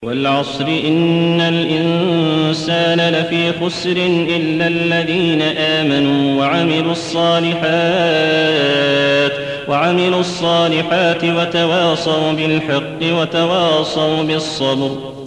والعصر إن الإنسان لفي خسر إلا الذين آمنوا وعملوا الصالحات وتواصوا بالحق وتواصوا بالصبر.